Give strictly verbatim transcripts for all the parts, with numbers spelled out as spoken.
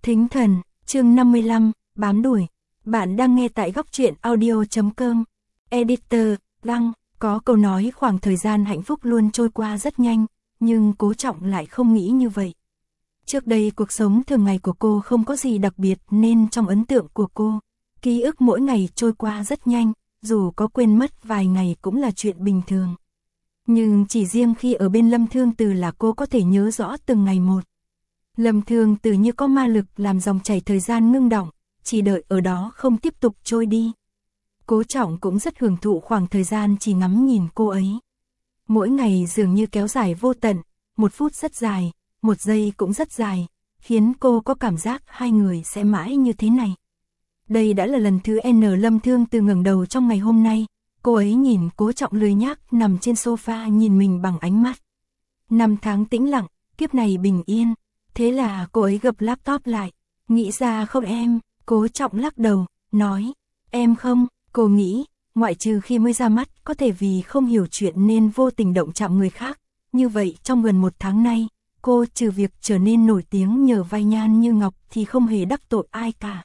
Thính thần, chương năm mươi lăm, bám đuổi. Bạn đang nghe tại góc truyện audio chấm com. Editor, Đăng, có câu nói khoảng thời gian hạnh phúc luôn trôi qua rất nhanh, nhưng Cố Trọng lại không nghĩ như vậy. Trước đây cuộc sống thường ngày của cô không có gì đặc biệt nên trong ấn tượng của cô, ký ức mỗi ngày trôi qua rất nhanh, dù có quên mất vài ngày cũng là chuyện bình thường. Nhưng chỉ riêng khi ở bên Lâm Thương Từ là cô có thể nhớ rõ từng ngày một. Lâm Thương Từ như có ma lực làm dòng chảy thời gian ngưng đọng, chỉ đợi ở đó không tiếp tục trôi đi. Cố Trọng cũng rất hưởng thụ khoảng thời gian chỉ ngắm nhìn cô ấy. Mỗi ngày dường như kéo dài vô tận, một phút rất dài, một giây cũng rất dài, khiến cô có cảm giác hai người sẽ mãi như thế này. Đây đã là lần thứ N Lâm Thương Từ ngẩng đầu trong ngày hôm nay, cô ấy nhìn Cố Trọng lười nhác nằm trên sofa nhìn mình bằng ánh mắt. Năm tháng tĩnh lặng, kiếp này bình yên. Thế là cô ấy gập laptop lại, nghĩ ra không em, Cố Trọng lắc đầu, nói, em không, cô nghĩ, ngoại trừ khi mới ra mắt có thể vì không hiểu chuyện nên vô tình động chạm người khác, như vậy trong gần một tháng nay, cô trừ việc trở nên nổi tiếng nhờ vai nhan như ngọc thì không hề đắc tội ai cả.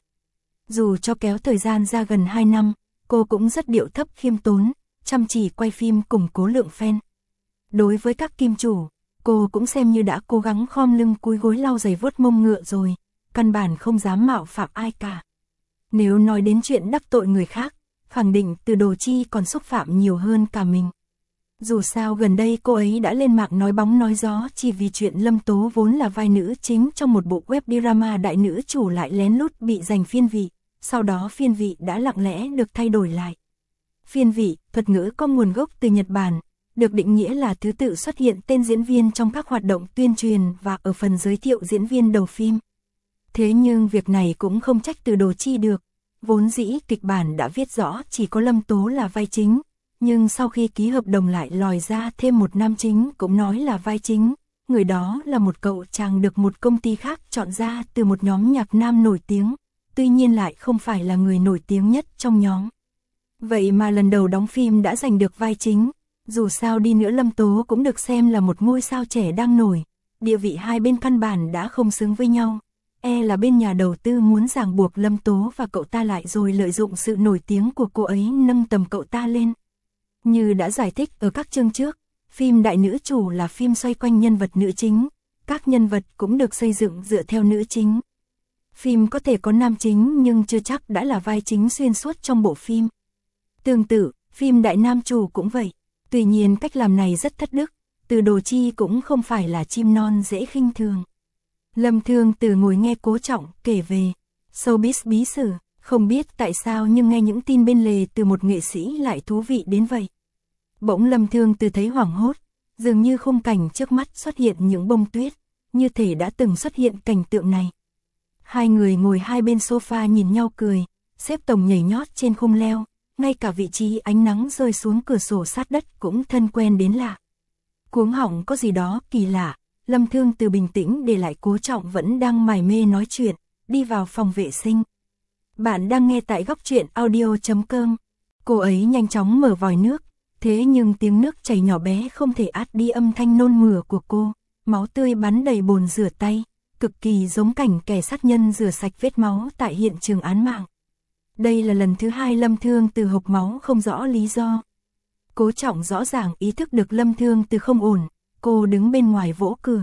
Dù cho kéo thời gian ra gần hai năm, cô cũng rất điệu thấp khiêm tốn, chăm chỉ quay phim củng cố lượng fan. Đối với các kim chủ, cô cũng xem như đã cố gắng khom lưng cúi gối lau giày vuốt mông ngựa rồi, căn bản không dám mạo phạm ai cả. Nếu nói đến chuyện đắc tội người khác, khẳng định Từ Đồ Chi còn xúc phạm nhiều hơn cả mình. Dù sao gần đây cô ấy đã lên mạng nói bóng nói gió chỉ vì chuyện Lâm Tố vốn là vai nữ chính trong một bộ web drama đại nữ chủ lại lén lút bị giành phiên vị, sau đó phiên vị đã lặng lẽ được thay đổi lại. Phiên vị, thuật ngữ có nguồn gốc từ Nhật Bản, được định nghĩa là thứ tự xuất hiện tên diễn viên trong các hoạt động tuyên truyền và ở phần giới thiệu diễn viên đầu phim. Thế nhưng việc này cũng không trách Từ Đồ Chi được, vốn dĩ kịch bản đã viết rõ chỉ có Lâm Tố là vai chính, nhưng sau khi ký hợp đồng lại lòi ra thêm một nam chính cũng nói là vai chính, người đó là một cậu chàng được một công ty khác chọn ra từ một nhóm nhạc nam nổi tiếng, tuy nhiên lại không phải là người nổi tiếng nhất trong nhóm. Vậy mà lần đầu đóng phim đã giành được vai chính. Dù sao đi nữa Lâm Tố cũng được xem là một ngôi sao trẻ đang nổi, địa vị hai bên căn bản đã không xứng với nhau. E là bên nhà đầu tư muốn ràng buộc Lâm Tố và cậu ta lại rồi lợi dụng sự nổi tiếng của cô ấy nâng tầm cậu ta lên. Như đã giải thích ở các chương trước, phim đại nữ chủ là phim xoay quanh nhân vật nữ chính, các nhân vật cũng được xây dựng dựa theo nữ chính. Phim có thể có nam chính nhưng chưa chắc đã là vai chính xuyên suốt trong bộ phim. Tương tự, phim đại nam chủ cũng vậy. Tuy nhiên cách làm này rất thất đức, Từ Đồ Chi cũng không phải là chim non dễ khinh thường. Lâm Thương Từ ngồi nghe Cố Trọng kể về showbiz bí sử, không biết tại sao nhưng nghe những tin bên lề từ một nghệ sĩ lại thú vị đến vậy. Bỗng Lâm Thương Từ thấy hoảng hốt, dường như khung cảnh trước mắt xuất hiện những bông tuyết, như thể đã từng xuất hiện cảnh tượng này. Hai người ngồi hai bên sofa nhìn nhau cười, xếp tổng nhảy nhót trên khung leo. Ngay cả vị trí ánh nắng rơi xuống cửa sổ sát đất cũng thân quen đến lạ. Cuống họng có gì đó kỳ lạ, Lâm Thương Từ bình tĩnh để lại Cố Trọng vẫn đang mải mê nói chuyện, đi vào phòng vệ sinh. Bạn đang nghe tại góc truyện audio chấm com. Cô ấy nhanh chóng mở vòi nước, thế nhưng tiếng nước chảy nhỏ bé không thể át đi âm thanh nôn mửa của cô, máu tươi bắn đầy bồn rửa tay, cực kỳ giống cảnh kẻ sát nhân rửa sạch vết máu tại hiện trường án mạng. Đây là lần thứ hai Lâm Thương Từ hộc máu không rõ lý do. Cố Trọng rõ ràng ý thức được Lâm Thương Từ không ổn, cô đứng bên ngoài vỗ cửa.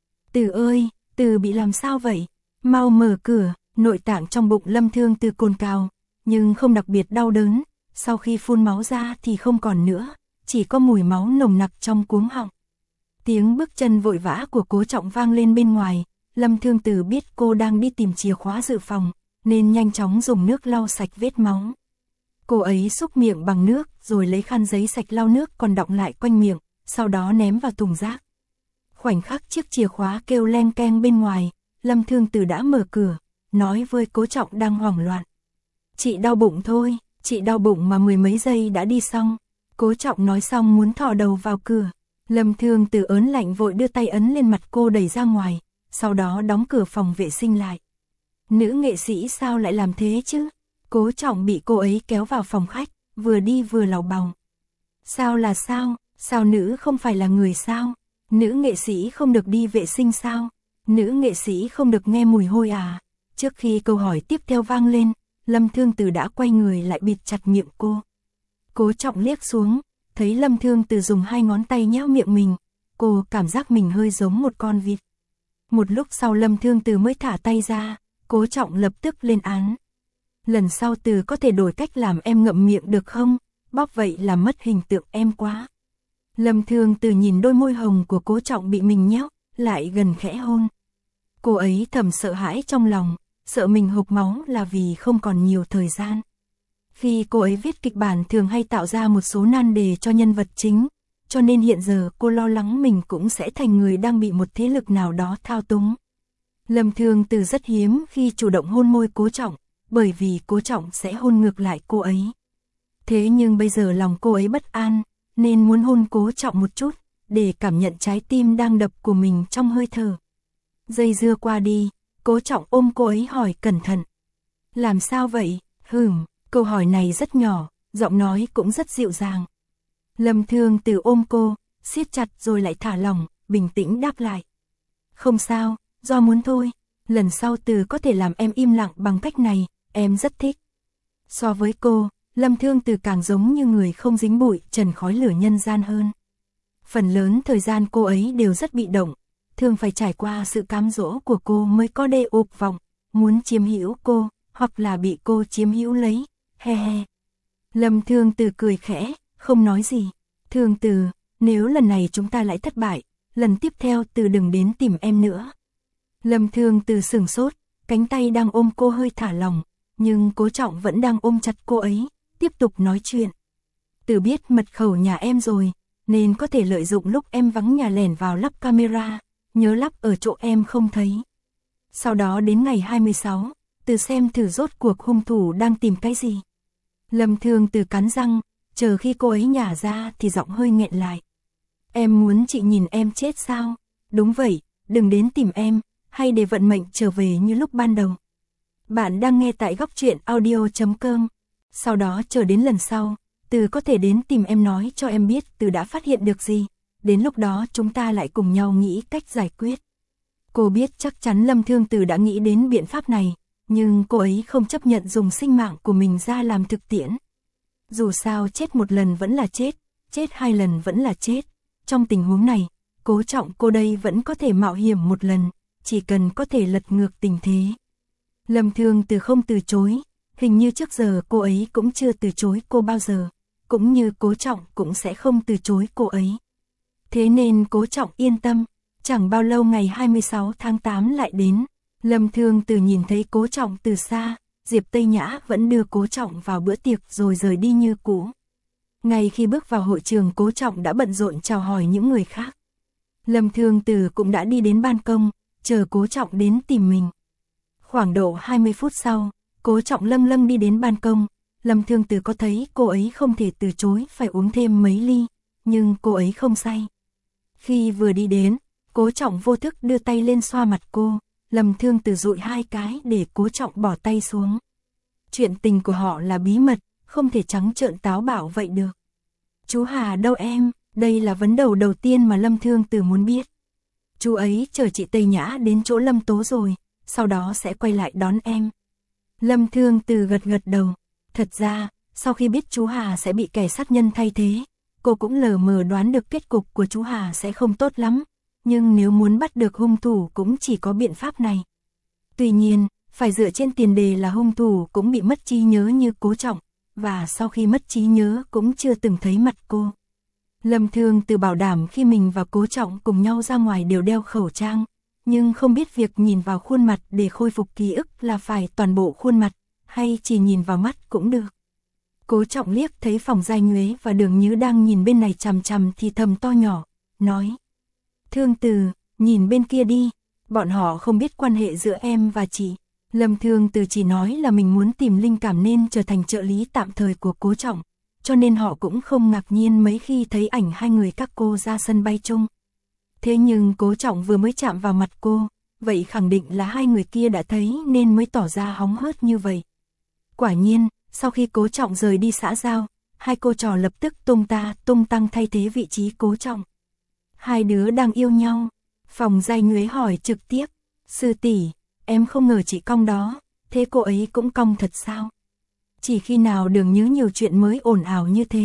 Từ ơi, Từ bị làm sao vậy? Mau mở cửa. Nội tạng trong bụng Lâm Thương Từ cồn cào, nhưng không đặc biệt đau đớn, sau khi phun máu ra thì không còn nữa, chỉ có mùi máu nồng nặc trong cuống họng. Tiếng bước chân vội vã của Cố Trọng vang lên bên ngoài, Lâm Thương Từ biết cô đang đi tìm chìa khóa dự phòng, nên nhanh chóng dùng nước lau sạch vết máu. Cô ấy xúc miệng bằng nước rồi lấy khăn giấy sạch lau nước còn đọng lại quanh miệng, sau đó ném vào thùng rác. Khoảnh khắc chiếc chìa khóa kêu leng keng bên ngoài, Lâm Thương Từ đã mở cửa, nói với Cố Trọng đang hoảng loạn. Chị đau bụng thôi, chị đau bụng mà mười mấy giây đã đi xong. Cố Trọng nói xong muốn thò đầu vào cửa. Lâm Thương Từ ớn lạnh vội đưa tay ấn lên mặt cô đẩy ra ngoài, sau đó đóng cửa phòng vệ sinh lại. Nữ nghệ sĩ sao lại làm thế chứ? Cố Trọng bị cô ấy kéo vào phòng khách, vừa đi vừa lầu bầu. Sao là sao? Sao nữ không phải là người sao? Nữ nghệ sĩ không được đi vệ sinh sao? Nữ nghệ sĩ không được nghe mùi hôi à? Trước khi câu hỏi tiếp theo vang lên, Lâm Thương Từ đã quay người lại bịt chặt miệng cô. Cố Trọng liếc xuống, thấy Lâm Thương Từ dùng hai ngón tay nhéo miệng mình, cô cảm giác mình hơi giống một con vịt. Một lúc sau Lâm Thương Từ mới thả tay ra, Cố Trọng lập tức lên án. Lần sau Từ có thể đổi cách làm em ngậm miệng được không? Bóp vậy là mất hình tượng em quá. Lâm Thương Từ nhìn đôi môi hồng của Cố Trọng bị mình nhéo, lại gần khẽ hôn. Cô ấy thầm sợ hãi trong lòng, sợ mình hộc máu là vì không còn nhiều thời gian. Khi cô ấy viết kịch bản thường hay tạo ra một số nan đề cho nhân vật chính, cho nên hiện giờ cô lo lắng mình cũng sẽ thành người đang bị một thế lực nào đó thao túng. Lâm Thương Từ rất hiếm khi chủ động hôn môi Cố Trọng, bởi vì Cố Trọng sẽ hôn ngược lại cô ấy. Thế nhưng bây giờ lòng cô ấy bất an, nên muốn hôn Cố Trọng một chút, để cảm nhận trái tim đang đập của mình trong hơi thở. Dây dưa qua đi, Cố Trọng ôm cô ấy hỏi cẩn thận. Làm sao vậy? Hửm, câu hỏi này rất nhỏ, giọng nói cũng rất dịu dàng. Lâm Thương Từ ôm cô, siết chặt rồi lại thả lỏng, bình tĩnh đáp lại. Không sao, do muốn thôi, lần sau Từ có thể làm em im lặng bằng cách này, em rất thích. So với cô, Lâm Thương Từ càng giống như người không dính bụi trần khói lửa nhân gian hơn. Phần lớn thời gian cô ấy đều rất bị động, thường phải trải qua sự cám dỗ của cô mới có đê ục vọng, muốn chiếm hữu cô, hoặc là bị cô chiếm hữu lấy, he he. Lâm Thương Từ cười khẽ, không nói gì. Thương Từ, nếu lần này chúng ta lại thất bại, lần tiếp theo Từ đừng đến tìm em nữa. Lâm Thương Từ sửng sốt, cánh tay đang ôm cô hơi thả lỏng, nhưng Cố Trọng vẫn đang ôm chặt cô ấy, tiếp tục nói chuyện. Từ biết mật khẩu nhà em rồi, nên có thể lợi dụng lúc em vắng nhà lẻn vào lắp camera, nhớ lắp ở chỗ em không thấy. Sau đó đến ngày hai mươi sáu, Từ xem thử rốt cuộc hung thủ đang tìm cái gì. Lâm Thương Từ cắn răng, chờ khi cô ấy nhả ra thì giọng hơi nghẹn lại. Em muốn chị nhìn em chết sao? Đúng vậy, đừng đến tìm em, hay để vận mệnh trở về như lúc ban đầu. Bạn đang nghe tại góc truyện audio chấm com. Sau đó chờ đến lần sau, Từ có thể đến tìm em nói cho em biết Từ đã phát hiện được gì. Đến lúc đó chúng ta lại cùng nhau nghĩ cách giải quyết. Cô biết chắc chắn Lâm Thương Từ đã nghĩ đến biện pháp này, nhưng cô ấy không chấp nhận dùng sinh mạng của mình ra làm thực tiễn. Dù sao chết một lần vẫn là chết, chết hai lần vẫn là chết. Trong tình huống này, Cố Trọng cô đây vẫn có thể mạo hiểm một lần, chỉ cần có thể lật ngược tình thế. Lâm Thương Từ không từ chối, hình như trước giờ cô ấy cũng chưa từ chối cô bao giờ, cũng như Cố Trọng cũng sẽ không từ chối cô ấy. Thế nên Cố Trọng yên tâm, chẳng bao lâu ngày hai mươi sáu tháng tám lại đến, Lâm Thương Từ nhìn thấy Cố Trọng từ xa, Diệp Tây Nhã vẫn đưa Cố Trọng vào bữa tiệc rồi rời đi như cũ. Ngay khi bước vào hội trường Cố Trọng đã bận rộn chào hỏi những người khác. Lâm Thương Từ cũng đã đi đến ban công, chờ Cố Trọng đến tìm mình. Khoảng độ hai mươi phút sau, Cố Trọng lâng lâng đi đến ban công, Lâm Thương Từ có thấy cô ấy không thể từ chối phải uống thêm mấy ly, nhưng cô ấy không say. Khi vừa đi đến, Cố Trọng vô thức đưa tay lên xoa mặt cô, Lâm Thương Từ dụi hai cái để Cố Trọng bỏ tay xuống. Chuyện tình của họ là bí mật, không thể trắng trợn táo bạo vậy được. Chú Hà đâu em? Đây là vấn đề đầu tiên mà Lâm Thương Từ muốn biết. Chú ấy chờ chị Tây Nhã đến chỗ Lâm Tố rồi, sau đó sẽ quay lại đón em. Lâm Thương Từ gật gật đầu. Thật ra, sau khi biết chú Hà sẽ bị kẻ sát nhân thay thế, cô cũng lờ mờ đoán được kết cục của chú Hà sẽ không tốt lắm. Nhưng nếu muốn bắt được hung thủ cũng chỉ có biện pháp này. Tuy nhiên, phải dựa trên tiền đề là hung thủ cũng bị mất trí nhớ như Cố Trọng, và sau khi mất trí nhớ cũng chưa từng thấy mặt cô. Lâm Thương Từ bảo đảm khi mình và Cố Trọng cùng nhau ra ngoài đều đeo khẩu trang, nhưng không biết việc nhìn vào khuôn mặt để khôi phục ký ức là phải toàn bộ khuôn mặt, hay chỉ nhìn vào mắt cũng được. Cố Trọng liếc thấy Phòng Giai Nhuế và Đường Nhứ đang nhìn bên này chằm chằm thì thầm to nhỏ, nói: Thương Từ, nhìn bên kia đi, bọn họ không biết quan hệ giữa em và chị. Lâm Thương Từ chỉ nói là mình muốn tìm linh cảm nên trở thành trợ lý tạm thời của Cố Trọng, cho nên họ cũng không ngạc nhiên mấy khi thấy ảnh hai người các cô ra sân bay chung. Thế nhưng Cố Trọng vừa mới chạm vào mặt cô, vậy khẳng định là hai người kia đã thấy nên mới tỏ ra hóng hớt như vậy. Quả nhiên, sau khi Cố Trọng rời đi xã giao, hai cô trò lập tức tung ta tung tăng thay thế vị trí Cố Trọng. Hai đứa đang yêu nhau. Phòng Giai Nhuế hỏi trực tiếp: Sư tỷ, em không ngờ chị cong đó, thế cô ấy cũng cong thật sao? Chỉ khi nào Đường Nhứ nhiều chuyện mới ồn ào như thế.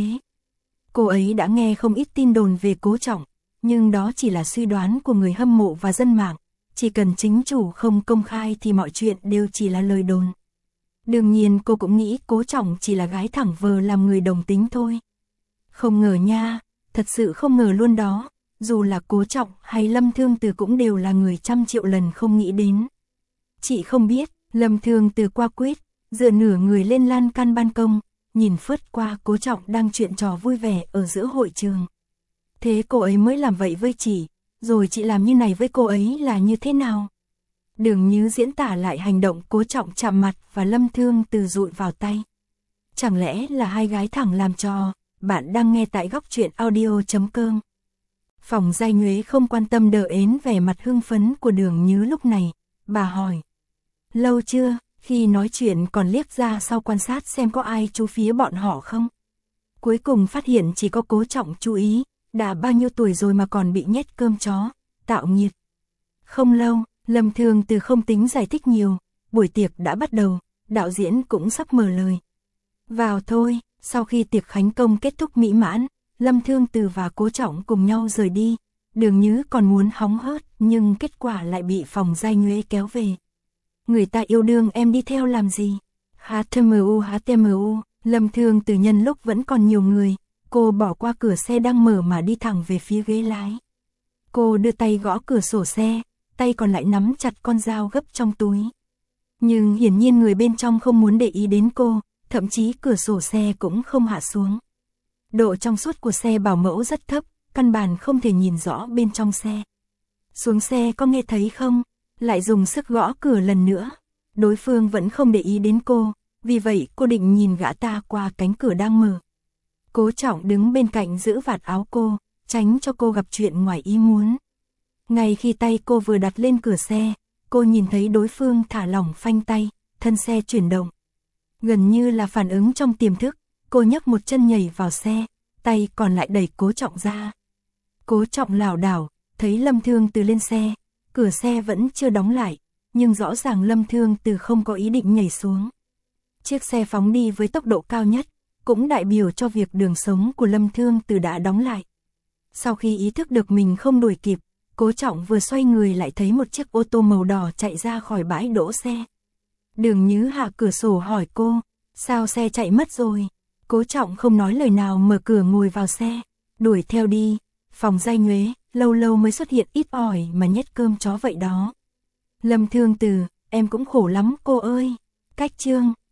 Cô ấy đã nghe không ít tin đồn về Cố Trọng, nhưng đó chỉ là suy đoán của người hâm mộ và dân mạng, chỉ cần chính chủ không công khai thì mọi chuyện đều chỉ là lời đồn. Đương nhiên cô cũng nghĩ Cố Trọng chỉ là gái thẳng vờ làm người đồng tính thôi. Không ngờ nha, thật sự không ngờ luôn đó, dù là Cố Trọng hay Lâm Thương Từ cũng đều là người trăm triệu lần không nghĩ đến. Chị không biết, Lâm Thương Từ qua quýt, dựa nửa người lên lan can ban công, nhìn phớt qua Cố Trọng đang chuyện trò vui vẻ ở giữa hội trường. Thế cô ấy mới làm vậy với chị, rồi chị làm như này với cô ấy là như thế nào? Đường Nhứ diễn tả lại hành động Cố Trọng chạm mặt và Lâm Thương Từ dụi vào tay. Chẳng lẽ là hai gái thẳng làm trò? Bạn đang nghe tại góc truyện audio chấm com. Phòng Giai Nhuế không quan tâm đờ ến vẻ mặt hưng phấn của Đường Nhứ lúc này, bà hỏi. Lâu chưa? Khi nói chuyện còn liếc ra sau quan sát xem có ai chú phía bọn họ không. Cuối cùng phát hiện chỉ có Cố Trọng chú ý, đã bao nhiêu tuổi rồi mà còn bị nhét cơm chó, tạo nghiệt. Không lâu, Lâm Thương Từ không tính giải thích nhiều, buổi tiệc đã bắt đầu, đạo diễn cũng sắp mở lời. Vào thôi, sau khi tiệc khánh công kết thúc mỹ mãn, Lâm Thương Từ và Cố Trọng cùng nhau rời đi, Đường Nhứ còn muốn hóng hớt nhưng kết quả lại bị phòng Giai Nhuế kéo về. Người ta yêu đương em đi theo làm gì? hát tê em u hát tê em u, Lâm Thương Từ nhân lúc vẫn còn nhiều người, cô bỏ qua cửa xe đang mở mà đi thẳng về phía ghế lái. Cô đưa tay gõ cửa sổ xe, tay còn lại nắm chặt con dao gấp trong túi. Nhưng hiển nhiên người bên trong không muốn để ý đến cô, thậm chí cửa sổ xe cũng không hạ xuống. Độ trong suốt của xe bảo mẫu rất thấp, căn bản không thể nhìn rõ bên trong xe. Xuống xe có nghe thấy không? Lại dùng sức gõ cửa lần nữa. Đối phương vẫn không để ý đến cô, vì vậy cô định nhìn gã ta qua cánh cửa đang mở. Cố Trọng đứng bên cạnh giữ vạt áo cô, tránh cho cô gặp chuyện ngoài ý muốn. Ngay khi tay cô vừa đặt lên cửa xe, cô nhìn thấy đối phương thả lỏng phanh tay, thân xe chuyển động. Gần như là phản ứng trong tiềm thức, cô nhấc một chân nhảy vào xe, tay còn lại đẩy Cố Trọng ra. Cố Trọng lảo đảo, thấy Lâm Thương Từ lên xe, cửa xe vẫn chưa đóng lại, nhưng rõ ràng Lâm Thương Từ không có ý định nhảy xuống. Chiếc xe phóng đi với tốc độ cao nhất, cũng đại biểu cho việc đường sống của Lâm Thương Từ đã đóng lại. Sau khi ý thức được mình không đuổi kịp, Cố Trọng vừa xoay người lại thấy một chiếc ô tô màu đỏ chạy ra khỏi bãi đỗ xe. Đường Nhứ hạ cửa sổ hỏi cô, sao xe chạy mất rồi? Cố Trọng không nói lời nào mở cửa ngồi vào xe, đuổi theo đi. Phòng Giai Nhuế, lâu lâu mới xuất hiện ít ỏi mà nhét cơm chó vậy đó. Lâm Thương Từ, em cũng khổ lắm cô ơi. Cách chương